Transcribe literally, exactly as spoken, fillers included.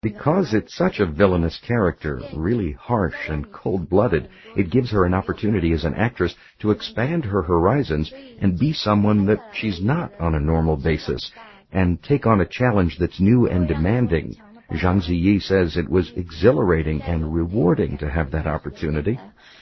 Because it's such a villainous character, really harsh and cold-blooded, it gives her an opportunity as an actress to expand her horizons and be someone that she's not on a normal basis, and take on a challenge that's new and demanding. Zhang Ziyi says it was exhilarating and rewarding to have that opportunity.